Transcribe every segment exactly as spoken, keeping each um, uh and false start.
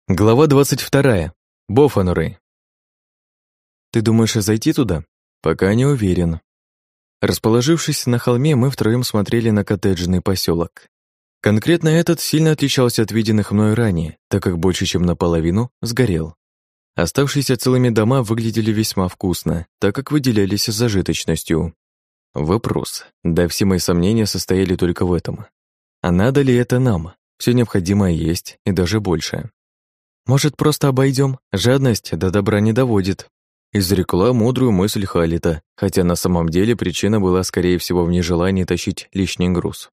Глава двадцать вторая. Бофануры. Ты думаешь зайти туда? Пока не уверен. Расположившись на холме, мы втроем смотрели на коттеджный поселок. Конкретно этот сильно отличался от виденных мной ранее, так как больше чем наполовину сгорел. Оставшиеся целыми дома выглядели весьма вкусно, так как выделялись зажиточностью. Вопрос. Да, все мои сомнения состояли только в этом. А надо ли это нам? Все необходимое есть, и даже больше. «Может, просто обойдем? Жадность до добра не доводит», изрекла мудрую мысль Халита, хотя на самом деле причина была, скорее всего, в нежелании тащить лишний груз.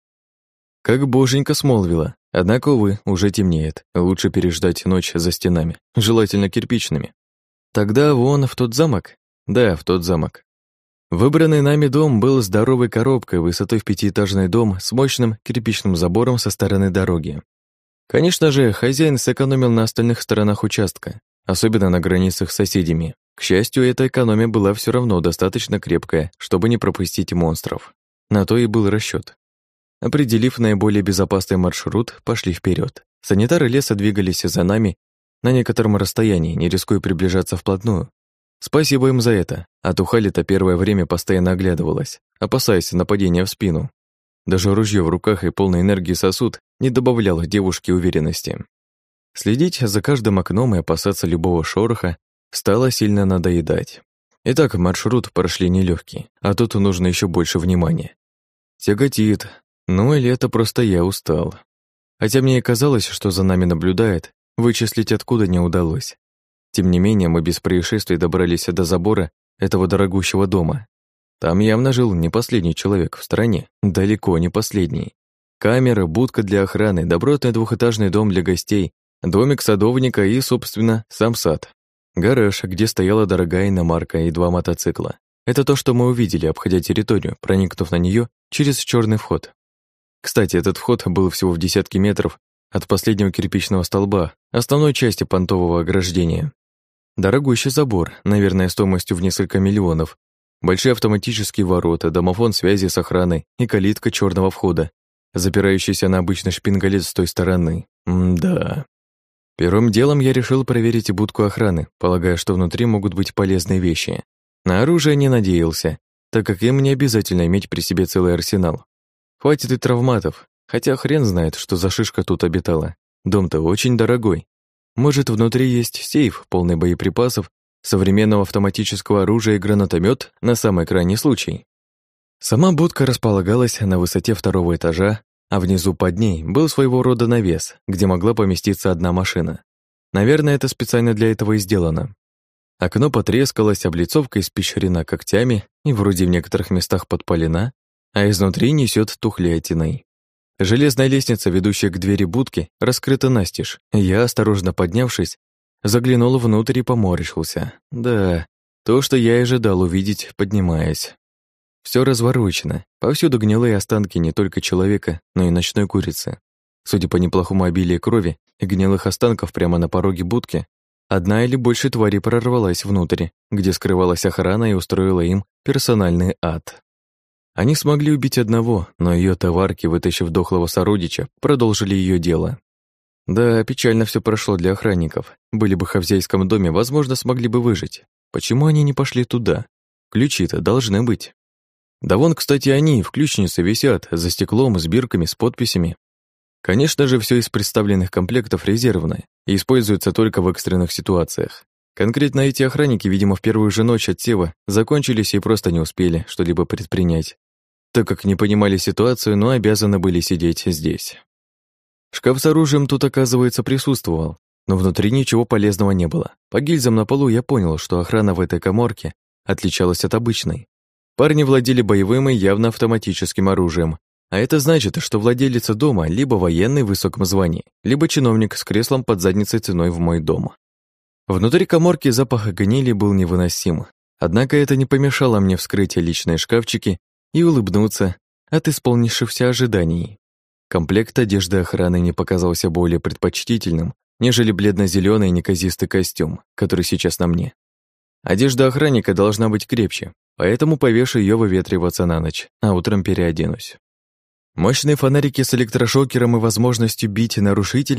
Как боженька смолвила, однако, увы, уже темнеет, лучше переждать ночь за стенами, желательно кирпичными. Тогда вон в тот замок? Да, в тот замок. Выбранный нами дом был здоровой коробкой высотой в пятиэтажный дом с мощным кирпичным забором со стороны дороги. Конечно же, хозяин сэкономил на остальных сторонах участка, особенно на границах с соседями. К счастью, эта экономия была все равно достаточно крепкая, чтобы не пропустить монстров. На то и был расчет. Определив наиболее безопасный маршрут, пошли вперед. Санитары леса двигались за нами на некотором расстоянии, не рискуя приближаться вплотную. Спасибо им за это, а то Халита первое время постоянно оглядывалась, опасаясь нападения в спину. Даже ружье в руках и полной энергии сосуд не добавляло девушке уверенности. Следить за каждым окном и опасаться любого шороха стало сильно надоедать. Итак, маршрут прошли нелегкий, а тут нужно еще больше внимания. Тяготит. Ну или это просто я устал. Хотя мне и казалось, что за нами наблюдает, вычислить откуда не удалось. Тем не менее, мы без происшествий добрались до забора этого дорогущего дома. Там явно жил не последний человек в стране, далеко не последний. Камера, будка для охраны, добротный двухэтажный дом для гостей, домик садовника и, собственно, сам сад. Гараж, где стояла дорогая иномарка и два мотоцикла. Это то, что мы увидели, обходя территорию, проникнув на нее через черный вход. Кстати, этот вход был всего в десятке метров от последнего кирпичного столба, основной части понтового ограждения. Дорогущий забор, наверное, стоимостью в несколько миллионов. Большие автоматические ворота, домофон связи с охраной и калитка черного входа, запирающийся на обычный шпингалет с той стороны. М-да. Первым делом я решил проверить будку охраны, полагая, что внутри могут быть полезные вещи. На оружие не надеялся, так как им не обязательно иметь при себе целый арсенал. Хватит и травматов, хотя хрен знает, что за шишка тут обитала. Дом-то очень дорогой. Может, внутри есть сейф, полный боеприпасов, современного автоматического оружия и гранатомет на самый крайний случай. Сама будка располагалась на высоте второго этажа, а внизу под ней был своего рода навес, где могла поместиться одна машина. Наверное, это специально для этого и сделано. Окно потрескалось, облицовка испещрена когтями и вроде в некоторых местах подпалена, а изнутри несет тухлятиной. Железная лестница, ведущая к двери будки, раскрыта настежь. Я, осторожно поднявшись, заглянул внутрь и поморщился. Да, то, что я и ожидал увидеть, поднимаясь. Все разворочено. Повсюду гнилые останки не только человека, но и ночной курицы. Судя по неплохому обилию крови и гнилых останков прямо на пороге будки, одна или больше тварей прорвалась внутрь, где скрывалась охрана и устроила им персональный ад. Они смогли убить одного, но ее товарки, вытащив дохлого сородича, продолжили ее дело. Да, печально все прошло для охранников. Были бы в хозяйском доме, возможно, смогли бы выжить. Почему они не пошли туда? Ключи-то должны быть. Да вон, кстати, они в ключнице висят, за стеклом, с бирками, с подписями. Конечно же, все из представленных комплектов резервное и используется только в экстренных ситуациях. Конкретно эти охранники, видимо, в первую же ночь отсева закончились и просто не успели что-либо предпринять, так как не понимали ситуацию, но обязаны были сидеть здесь. Шкаф с оружием тут, оказывается, присутствовал, но внутри ничего полезного не было. По гильзам на полу я понял, что охрана в этой каморке отличалась от обычной. Парни владели боевым и явно автоматическим оружием, а это значит, что владелец дома либо военный в высоком звании, либо чиновник с креслом под задницей ценой в мой дом. Внутри каморки запах гнили был невыносим, однако это не помешало мне вскрыть личные шкафчики и улыбнуться от исполнившихся ожиданий. Комплект одежды охраны не показался более предпочтительным, нежели бледно-зеленый неказистый костюм, который сейчас на мне. Одежда охранника должна быть крепче, поэтому повешу ее выветриваться на ночь, а утром переоденусь. Мощные фонарики с электрошокером и возможностью бить нарушителя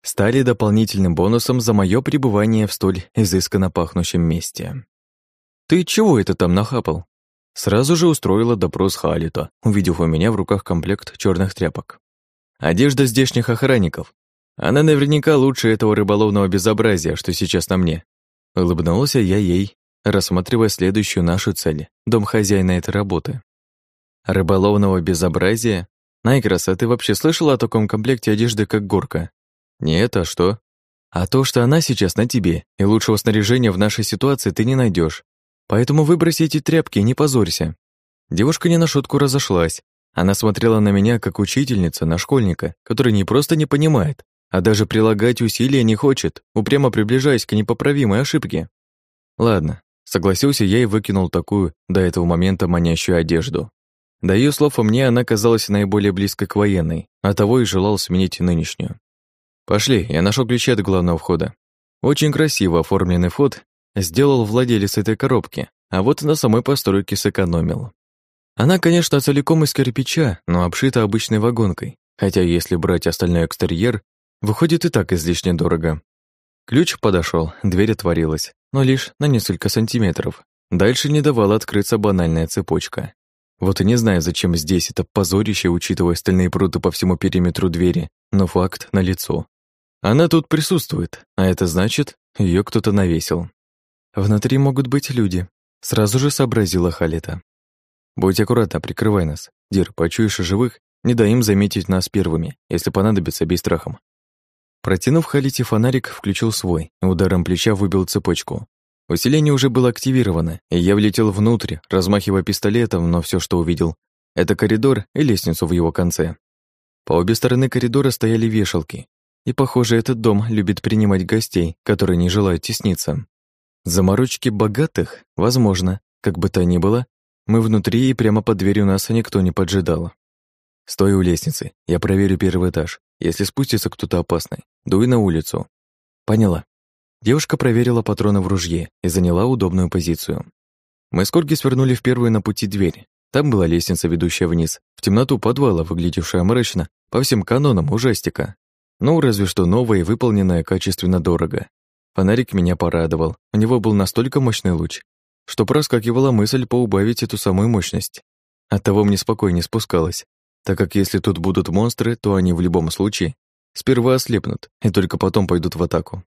стали дополнительным бонусом за мое пребывание в столь изысканно пахнущем месте. «Ты чего это там нахапал?» Сразу же устроила допрос Халита, увидев у меня в руках комплект черных тряпок. «Одежда здешних охранников. Она наверняка лучше этого рыболовного безобразия, что сейчас на мне». Улыбнулся я ей, рассматривая следующую нашу цель — дом хозяина этой работы. «Рыболовного безобразия? Найкрас, а ты вообще слышала о таком комплекте одежды, как горка?» «Нет, а что?» «А то, что она сейчас на тебе, и лучшего снаряжения в нашей ситуации ты не найдешь. Поэтому выброси эти тряпки и не позорься». Девушка не на шутку разошлась. Она смотрела на меня, как учительница, на школьника, который не просто не понимает, а даже прилагать усилия не хочет, упрямо приближаясь к непоправимой ошибке. «Ладно», — согласился я и выкинул такую, до этого момента, манящую одежду. До ее слов о мне она казалась наиболее близкой к военной, а того и желал сменить нынешнюю. «Пошли, я нашел ключи от главного входа». Очень красиво оформленный вход сделал владелец этой коробки, а вот на самой постройке сэкономил. Она, конечно, целиком из кирпича, но обшита обычной вагонкой, хотя если брать остальной экстерьер, выходит и так излишне дорого. Ключ подошел, дверь отворилась, но лишь на несколько сантиметров. Дальше не давала открыться банальная цепочка. Вот и не знаю, зачем здесь это позорище, учитывая стальные пруты по всему периметру двери, но факт налицо. Она тут присутствует, а это значит, ее кто-то навесил. «Внутри могут быть люди», — сразу же сообразила Халита. «Будь аккуратна, прикрывай нас. Дир, почуешь живых, не дай им заметить нас первыми, если понадобится, бей страхом». Протянув Халите фонарик, включил свой, ударом плеча выбил цепочку. Усиление уже было активировано, и я влетел внутрь, размахивая пистолетом, но все, что увидел, это коридор и лестницу в его конце. По обе стороны коридора стояли вешалки, и, похоже, этот дом любит принимать гостей, которые не желают тесниться. Заморочки богатых? Возможно. Как бы то ни было, мы внутри, и прямо под дверью нас никто не поджидал. «Стой у лестницы, я проверю первый этаж. Если спустится кто-то опасный, дуй на улицу». «Поняла». Девушка проверила патроны в ружье и заняла удобную позицию. Мы с Корги свернули в первую на пути дверь. Там была лестница, ведущая вниз, в темноту подвала, выглядевшая мрачно, по всем канонам ужастика. Ну, разве что новое и выполненное качественно дорого. Фонарик меня порадовал, у него был настолько мощный луч, что проскакивала мысль поубавить эту самую мощность. Оттого мне спокойнее спускалось, так как если тут будут монстры, то они в любом случае сперва ослепнут и только потом пойдут в атаку.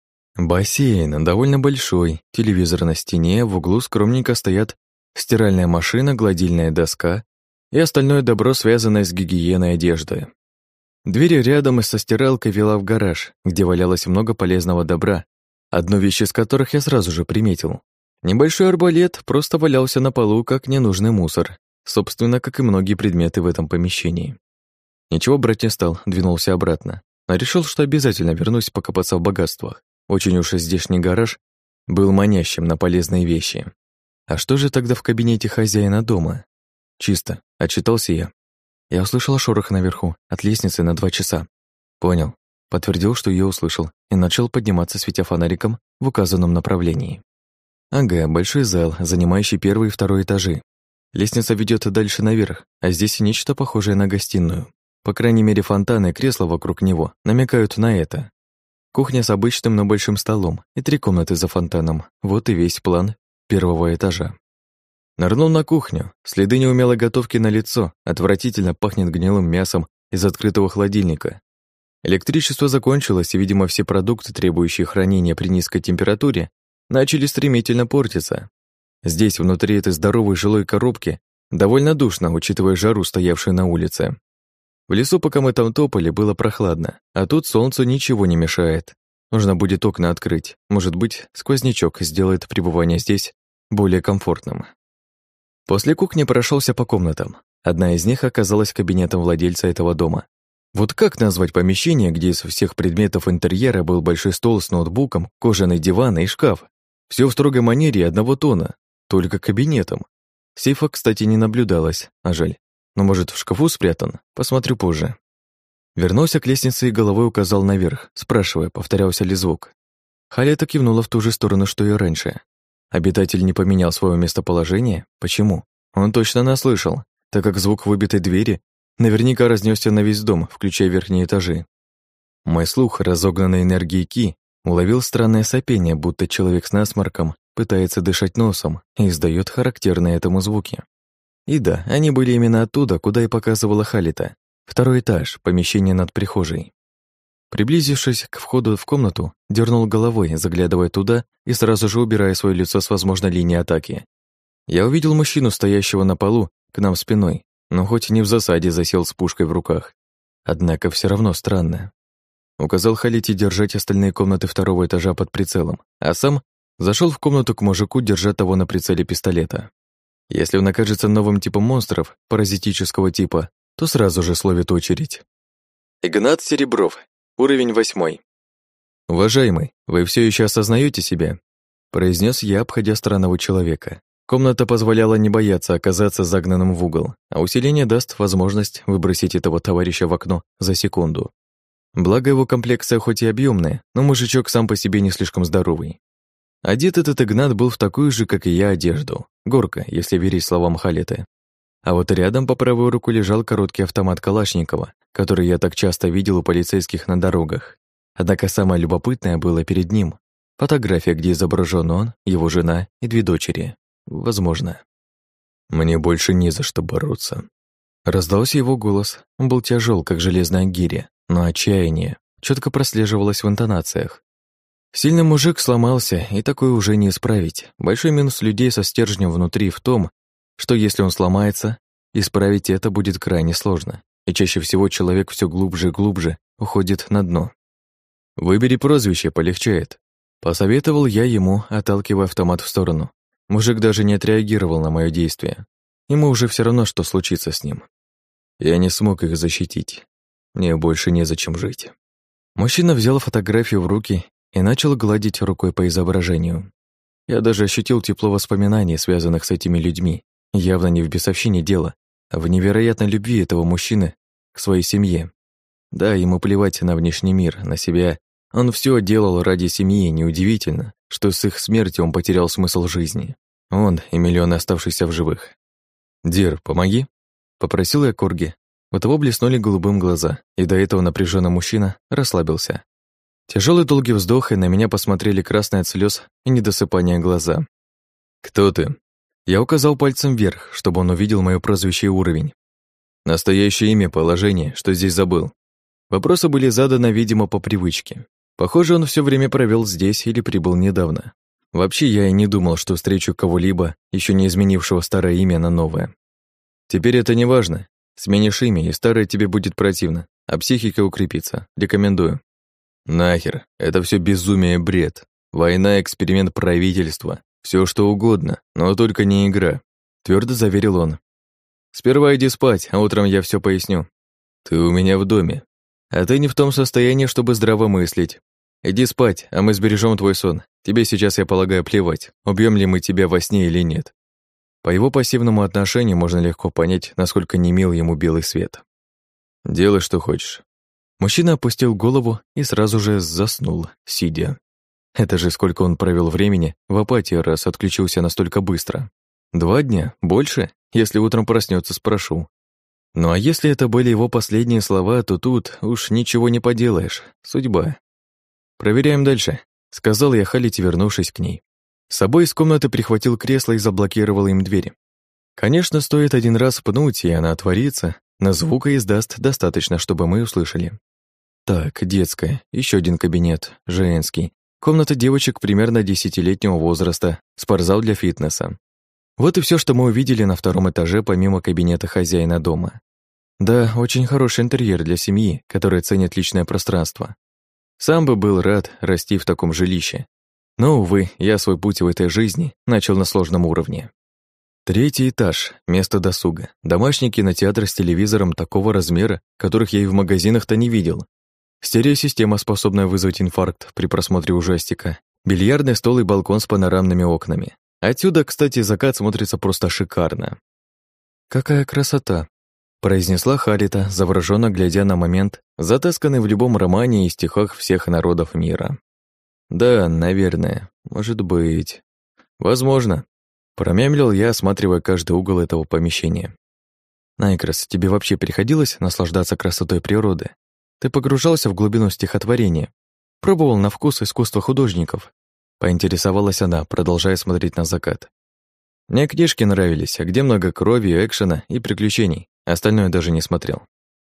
Бассейн довольно большой, телевизор на стене, в углу скромненько стоят стиральная машина, гладильная доска и остальное добро, связанное с гигиеной одежды. Дверь рядом со стиралкой вела в гараж, где валялось много полезного добра, одну вещь из которых я сразу же приметил. Небольшой арбалет просто валялся на полу, как ненужный мусор, собственно, как и многие предметы в этом помещении. Ничего брать не стал, двинулся обратно, но решил, что обязательно вернусь покопаться в богатствах. Очень уж и здешний гараж был манящим на полезные вещи. А что же тогда в кабинете хозяина дома? Чисто, отчитался я. Я услышал шорох наверху, от лестницы на два часа. Понял. Подтвердил, что ее услышал, и начал подниматься, светя фонариком в указанном направлении. Ага, большой зал, занимающий первый и второй этажи. Лестница ведет дальше наверх, а здесь нечто похожее на гостиную. По крайней мере, фонтаны и кресла вокруг него намекают на это. Кухня с обычным, но большим столом и три комнаты за фонтаном. Вот и весь план первого этажа. Нырнул на кухню. Следы неумелой готовки на лицо. Отвратительно пахнет гнилым мясом из открытого холодильника. Электричество закончилось, и, видимо, все продукты, требующие хранения при низкой температуре, начали стремительно портиться. Здесь, внутри этой здоровой жилой коробки, довольно душно, учитывая жару, стоявшую на улице. В лесу, пока мы там топали, было прохладно, а тут солнцу ничего не мешает. Нужно будет окна открыть. Может быть, сквознячок сделает пребывание здесь более комфортным. После кухни прошелся по комнатам. Одна из них оказалась кабинетом владельца этого дома. Вот как назвать помещение, где из всех предметов интерьера был большой стол с ноутбуком, кожаный диван и шкаф? Все в строгой манере одного тона, только кабинетом. Сейфа, кстати, не наблюдалось, а жаль. Но, может, в шкафу спрятан? Посмотрю позже. Вернулся к лестнице и головой указал наверх, спрашивая, повторялся ли звук. Халета кивнула в ту же сторону, что и раньше. Обитатель не поменял свое местоположение? Почему? Он точно наслышал, так как звук выбитой двери наверняка разнесся на весь дом, включая верхние этажи. Мой слух, разогнанный энергией Ки, уловил странное сопение, будто человек с насморком пытается дышать носом и издает характерные этому звуки. И да, они были именно оттуда, куда и показывала Халита. Второй этаж, помещение над прихожей. Приблизившись к входу в комнату, дернул головой, заглядывая туда и сразу же убирая свое лицо с возможной линии атаки. Я увидел мужчину, стоящего на полу, к нам спиной, но хоть и не в засаде засел с пушкой в руках. Однако все равно странно. Указал Халите держать остальные комнаты второго этажа под прицелом, а сам зашел в комнату к мужику, держа того на прицеле пистолета. Если он окажется новым типом монстров, паразитического типа, то сразу же словит очередь. Игнат Серебров, уровень восьмой. «Уважаемый, вы все еще осознаете себя?» произнес я, обходя странного человека. Комната позволяла не бояться оказаться загнанным в угол, а усиление даст возможность выбросить этого товарища в окно за секунду. Благо его комплекция хоть и объемная, но мужичок сам по себе не слишком здоровый. Одет этот Игнат был в такую же, как и я, одежду. Горка, если верить словам Халиты. А вот рядом по правую руку лежал короткий автомат Калашникова, который я так часто видел у полицейских на дорогах. Однако самое любопытное было перед ним. Фотография, где изображен он, его жена и две дочери. Возможно. «Мне больше не за что бороться». Раздался его голос. Он был тяжел, как железная гиря, но отчаяние четко прослеживалось в интонациях. Сильный мужик сломался, и такое уже не исправить. Большой минус людей со стержнем внутри в том, что если он сломается, исправить это будет крайне сложно, и чаще всего человек все глубже и глубже уходит на дно. «Выбери прозвище, полегчает», — посоветовал я ему, отталкивая автомат в сторону. Мужик даже не отреагировал на мое действие. Ему уже все равно, что случится с ним. Я не смог их защитить. Мне больше незачем жить. Мужчина взял фотографию в руки и начал гладить рукой по изображению. Я даже ощутил тепло воспоминаний, связанных с этими людьми, явно не в бесовщине дело, а в невероятной любви этого мужчины к своей семье. Да, ему плевать на внешний мир, на себя. Он все делал ради семьи, неудивительно, что с их смертью он потерял смысл жизни. Он и миллионы оставшихся в живых. «Дир, помоги», — попросил я Корги. У того блеснули голубым глаза, и до этого напряженный мужчина расслабился. Тяжелый долгий вздох, и на меня посмотрели красные от слез и недосыпания глаза. «Кто ты?» Я указал пальцем вверх, чтобы он увидел мое прозвище и уровень. Настоящее имя, положение, что здесь забыл. Вопросы были заданы, видимо, по привычке. Похоже, он все время провел здесь или прибыл недавно. Вообще, я и не думал, что встречу кого-либо, еще не изменившего старое имя на новое. Теперь это не важно. Сменишь имя, и старое тебе будет противно, а психика укрепится. Рекомендую. Нахер, это все безумие и бред. Война, эксперимент правительства, все что угодно, но только не игра, твердо заверил он. Сперва иди спать, а утром я все поясню. Ты у меня в доме, а ты не в том состоянии, чтобы здраво мыслить. Иди спать, а мы сбережем твой сон. Тебе сейчас, я полагаю, плевать, убьем ли мы тебя во сне или нет. По его пассивному отношению можно легко понять, насколько не мил ему белый свет. Делай, что хочешь. Мужчина опустил голову и сразу же заснул, сидя. Это же сколько он провел времени в апатии, раз отключился настолько быстро. Два дня? Больше? Если утром проснется, спрошу. Ну а если это были его последние слова, то тут уж ничего не поделаешь. Судьба. Проверяем дальше, сказал я Халите, вернувшись к ней. С собой из комнаты прихватил кресло и заблокировал им двери. Конечно, стоит один раз пнуть, и она отворится, но звука издаст достаточно, чтобы мы услышали. Так, детская, еще один кабинет, женский. Комната девочек примерно десятилетнего возраста, спортзал для фитнеса. Вот и все, что мы увидели на втором этаже, помимо кабинета хозяина дома. Да, очень хороший интерьер для семьи, которая ценит личное пространство. Сам бы был рад расти в таком жилище. Но, увы, я свой путь в этой жизни начал на сложном уровне. Третий этаж, место досуга. Домашний кинотеатр с телевизором такого размера, которых я и в магазинах-то не видел. Стереосистема, способная вызвать инфаркт при просмотре ужастика. Бильярдный стол и балкон с панорамными окнами. Отсюда, кстати, закат смотрится просто шикарно. «Какая красота!» — произнесла Халита, завороженно глядя на момент, затасканный в любом романе и стихах всех народов мира. «Да, наверное. Может быть. Возможно». Промямлил я, осматривая каждый угол этого помещения. «Найкрас, тебе вообще приходилось наслаждаться красотой природы? Ты погружался в глубину стихотворения? Пробовал на вкус искусство художников?» Поинтересовалась она, продолжая смотреть на закат. «Мне книжки нравились, а где много крови, экшена и приключений. Остальное даже не смотрел».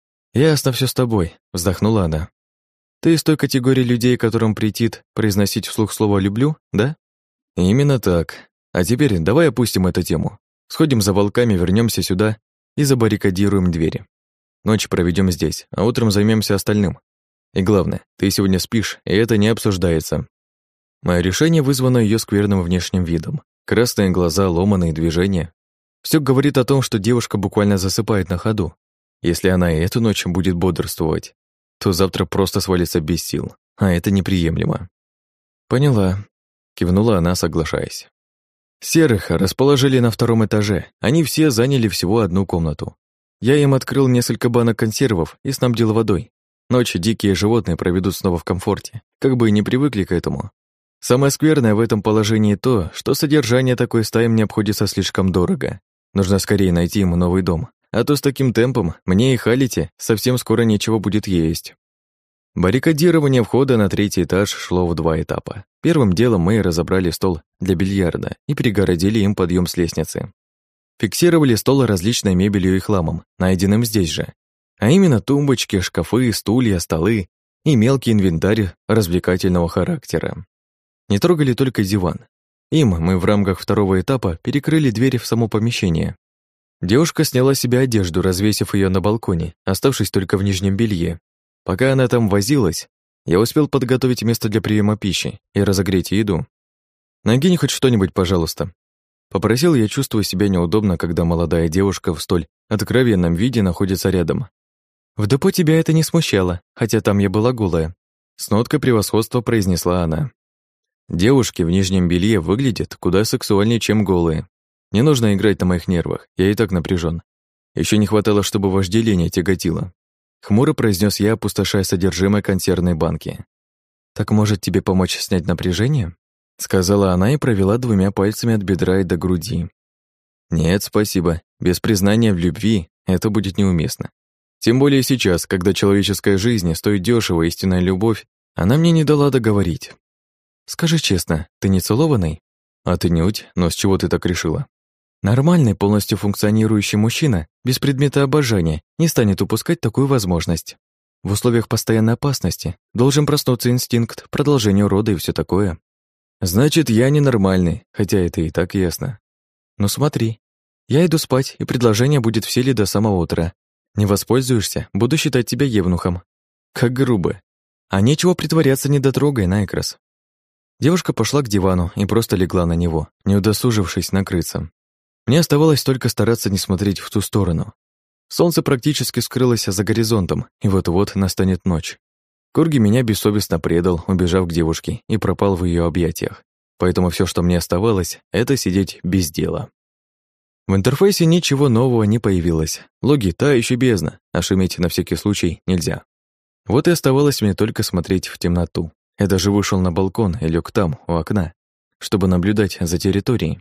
«Ясно все с тобой», — вздохнула она. «Ты из той категории людей, которым претит произносить вслух слово «люблю», да?» «Именно так. А теперь давай опустим эту тему. Сходим за волками, вернемся сюда и забаррикадируем двери. Ночь проведем здесь, а утром займемся остальным. И главное, ты сегодня спишь, и это не обсуждается». Мое решение вызвано ее скверным внешним видом. Красные глаза, ломаные движения. Все говорит о том, что девушка буквально засыпает на ходу. Если она и эту ночь будет бодрствовать, то завтра просто свалится без сил, а это неприемлемо. «Поняла», — кивнула она, соглашаясь. Серых расположили на втором этаже. Они все заняли всего одну комнату. Я им открыл несколько банок консервов и снабдил водой. Ночь дикие животные проведут снова в комфорте, как бы и не привыкли к этому. Самое скверное в этом положении то, что содержание такой стаи мне обходится слишком дорого. Нужно скорее найти им новый дом, а то с таким темпом мне и Халите совсем скоро нечего будет есть. Баррикадирование входа на третий этаж шло в два этапа. Первым делом мы разобрали стол для бильярда и перегородили им подъем с лестницы. Фиксировали стол различной мебелью и хламом, найденным здесь же. А именно тумбочки, шкафы, стулья, столы и мелкий инвентарь развлекательного характера. Не трогали только диван. Им мы в рамках второго этапа перекрыли двери в само помещение. Девушка сняла с себя одежду, развесив ее на балконе, оставшись только в нижнем белье. Пока она там возилась, я успел подготовить место для приема пищи и разогреть еду. «Накинь хоть что-нибудь, пожалуйста». Попросил я, чувствуя себя неудобно, когда молодая девушка в столь откровенном виде находится рядом. «В депо тебя это не смущало, хотя там я была голая», с ноткой превосходства произнесла она. «Девушки в нижнем белье выглядят куда сексуальнее, чем голые. Не нужно играть на моих нервах, я и так напряжен. Еще не хватало, чтобы вожделение тяготило». Хмуро произнес я, опустошая содержимое консервной банки. «Так может тебе помочь снять напряжение?» Сказала она и провела двумя пальцами от бедра и до груди. «Нет, спасибо. Без признания в любви это будет неуместно. Тем более сейчас, когда человеческая жизнь стоит дешево, истинная любовь, она мне не дала договорить. Скажи честно, ты не целованный? Отнюдь, но с чего ты так решила? Нормальный, полностью функционирующий мужчина без предмета обожания не станет упускать такую возможность. В условиях постоянной опасности должен проснуться инстинкт продолжения рода и все такое. Значит, я ненормальный, хотя это и так ясно. Ну смотри, я иду спать, и предложение будет в силе до самого утра. Не воспользуешься, буду считать тебя евнухом. Как грубо. А нечего притворяться недотрогой, Найкрас. Девушка пошла к дивану и просто легла на него, не удосужившись накрыться. Мне оставалось только стараться не смотреть в ту сторону. Солнце практически скрылось за горизонтом, и вот-вот настанет ночь. Корги меня бессовестно предал, убежав к девушке, и пропал в ее объятиях. Поэтому все, что мне оставалось, это сидеть без дела. В интерфейсе ничего нового не появилось. Логи та еще бездна, а шуметь на всякий случай нельзя. Вот и оставалось мне только смотреть в темноту. Я даже вышел на балкон и лег там, у окна, чтобы наблюдать за территорией.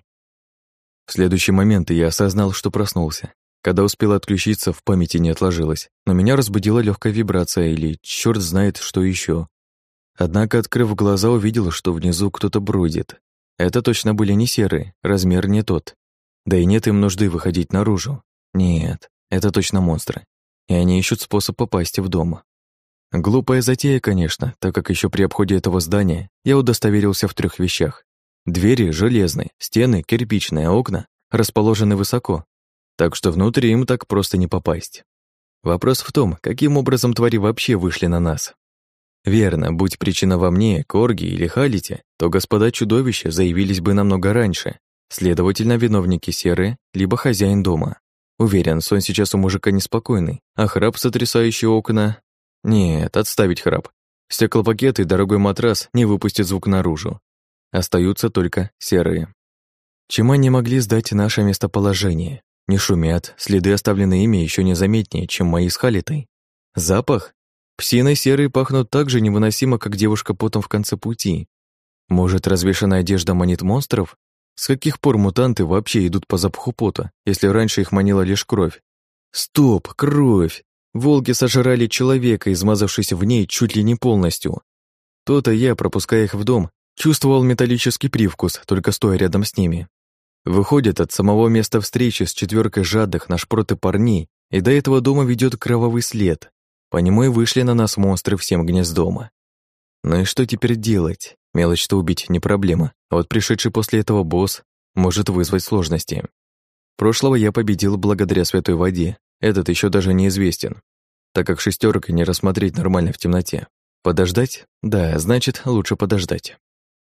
В следующий момент я осознал, что проснулся. Когда успел отключиться, в памяти не отложилось, но меня разбудила легкая вибрация или черт знает что еще. Однако, открыв глаза, увидел, что внизу кто-то бродит. Это точно были не серые, размер не тот. Да и нет им нужды выходить наружу. Нет, это точно монстры. И они ищут способ попасть в дом. Глупая затея, конечно, так как еще при обходе этого здания я удостоверился в трех вещах. Двери железные, стены кирпичные, а окна расположены высоко, так что внутрь им так просто не попасть. Вопрос в том, каким образом твари вообще вышли на нас. Верно, будь причина во мне, Корги или Халите, то господа чудовища заявились бы намного раньше. Следовательно, виновники серые, либо хозяин дома. Уверен, сон сейчас у мужика неспокойный, а храп, сотрясающий окна... Нет, отставить храп. Стеклопакеты и дорогой матрас не выпустят звук наружу. Остаются только серые. Чем они могли сдать наше местоположение? Не шумят, следы, оставленные ими, еще незаметнее, чем мои с Халитой. Запах? Псиной серые пахнут так же невыносимо, как девушка потом в конце пути. Может, развешанная одежда манит монстров? С каких пор мутанты вообще идут по запаху пота, если раньше их манила лишь кровь? Стоп, кровь! волки сожрали человека, измазавшись в ней чуть ли не полностью. То-то я, пропуская их в дом, чувствовал металлический привкус, только стоя рядом с ними. Выходит, от самого места встречи с четверкой жадных на шпроты парней и до этого дома ведет кровавый след. По нему и вышли на нас монстры всем гнездома. Ну и что теперь делать? Мелочь-то убить не проблема, а вот пришедший после этого босс может вызвать сложности. Прошлого я победил благодаря святой воде, этот еще даже неизвестен, так как шестерок не рассмотреть нормально в темноте. Подождать? Да, значит, лучше подождать.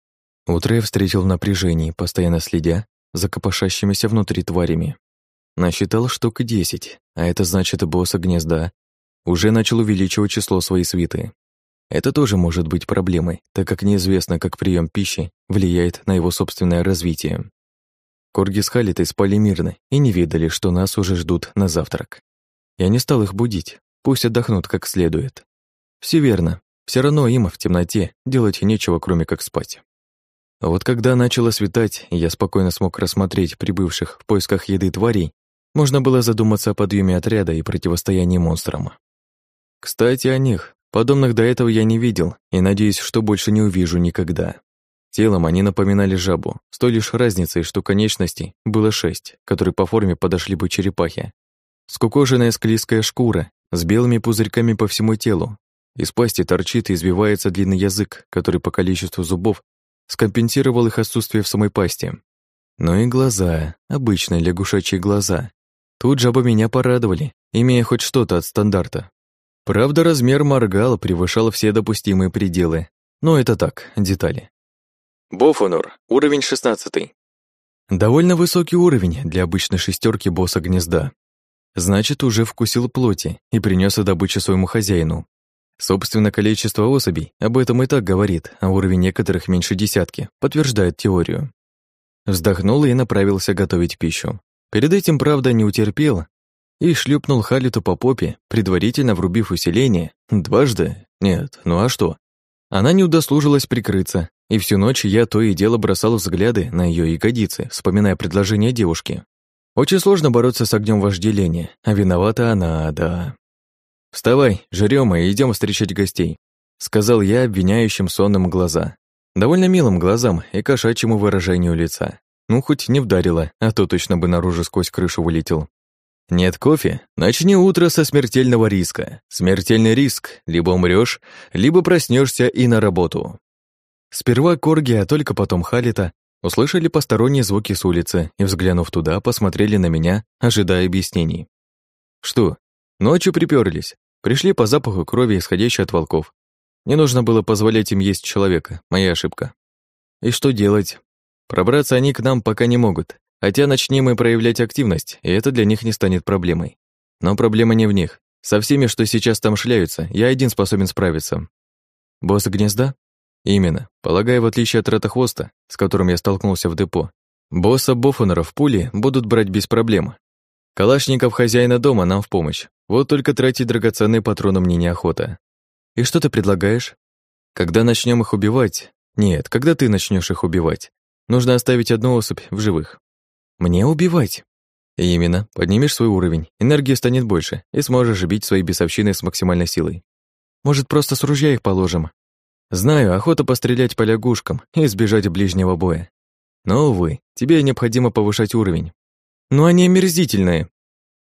Утро я встретил в напряжении, постоянно следя за копошащимися внутри тварями. Насчитал штук десять, а это значит, босса гнезда уже начал увеличивать число своей свиты. Это тоже может быть проблемой, так как неизвестно, как прием пищи влияет на его собственное развитие. Корги с Халитой спали мирно и не видали, что нас уже ждут на завтрак. Я не стал их будить, пусть отдохнут как следует. Все верно, все равно им в темноте делать нечего, кроме как спать. А вот когда начало светать, и я спокойно смог рассмотреть прибывших в поисках еды тварей, можно было задуматься о подъеме отряда и противостоянии монстрам. Кстати, о них. Подобных до этого я не видел и надеюсь, что больше не увижу никогда. Телом они напоминали жабу, с той лишь разницей, что конечностей было шесть, которые по форме подошли бы черепахе. Скукоженная склизкая шкура с белыми пузырьками по всему телу. Из пасти торчит и извивается длинный язык, который по количеству зубов скомпенсировал их отсутствие в самой пасти. Ну и глаза, обычные лягушачьи глаза. Тут жабы меня порадовали, имея хоть что-то от стандарта. Правда, размер моргала превышал все допустимые пределы, но это так, детали. Бофонур, уровень шестнадцатый. Довольно высокий уровень для обычной шестерки босса гнезда. Значит, уже вкусил плоти и принес добычу своему хозяину. Собственно, количество особей об этом и так говорит, а уровень некоторых меньше десятки, подтверждает теорию. Вздохнул и направился готовить пищу. Перед этим, правда, не утерпел и шлепнул Халиту по попе, предварительно врубив усиление. Дважды? Нет, ну а что? Она не удосужилась прикрыться, и всю ночь я то и дело бросал взгляды на ее ягодицы, вспоминая предложение девушки. Очень сложно бороться с огнем вожделения, а виновата она, да. «Вставай, жрём и идем встречать гостей», — сказал я обвиняющим сонным глаза. Довольно милым глазам и кошачьему выражению лица. Ну, хоть не вдарило, а то точно бы наружу сквозь крышу вылетел. Нет кофе? Начни утро со смертельного риска. Смертельный риск. Либо умрёшь, либо проснешься и на работу. Сперва Корги, а только потом Халита услышали посторонние звуки с улицы и, взглянув туда, посмотрели на меня, ожидая объяснений. Что? Ночью припёрлись. Пришли по запаху крови, исходящей от волков. Не нужно было позволять им есть человека. Моя ошибка. И что делать? Пробраться они к нам пока не могут. Хотя начнем мы проявлять активность, и это для них не станет проблемой. Но проблема не в них. Со всеми, что сейчас там шляются, я один способен справиться. Босс гнезда? Именно. Полагаю, в отличие от Ратохвоста, с которым я столкнулся в депо, босса Бофонера пули будут брать без проблем. Калашников хозяина дома нам в помощь. Вот только тратить драгоценные патроны мне неохота. И что ты предлагаешь? Когда начнем их убивать... Нет, когда ты начнешь их убивать, нужно оставить одну особь в живых. Мне убивать? Именно. Поднимешь свой уровень, энергии станет больше, и сможешь бить свои бесовщины с максимальной силой. Может, просто с ружья их положим? Знаю, охота пострелять по лягушкам и избежать ближнего боя. Но, увы, тебе необходимо повышать уровень. Но они омерзительные.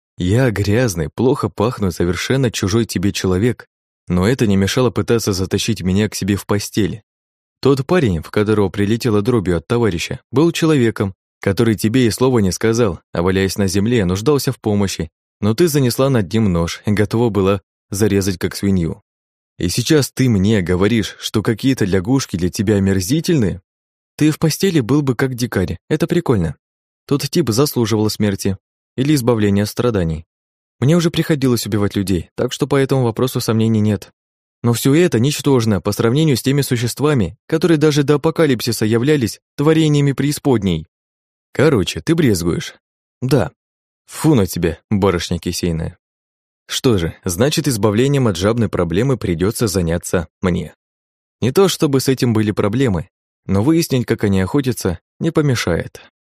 Я грязный, плохо пахну, совершенно чужой тебе человек, но это не мешало пытаться затащить меня к себе в постель. Тот парень, в которого прилетела дробью от товарища, был человеком, который тебе и слова не сказал, а валяясь на земле, нуждался в помощи, но ты занесла над ним нож и готова была зарезать как свинью. И сейчас ты мне говоришь, что какие-то лягушки для тебя омерзительны? Ты в постели был бы как дикарь, это прикольно. Тот тип заслуживал смерти или избавления от страданий. Мне уже приходилось убивать людей, так что по этому вопросу сомнений нет. Но все это ничтожно по сравнению с теми существами, которые даже до апокалипсиса являлись творениями преисподней. Короче, ты брезгуешь. Да. Фу на тебя, барышня кисейная. Что же, значит, избавлением от жабной проблемы придется заняться мне. Не то чтобы с этим были проблемы, но выяснить, как они охотятся, не помешает.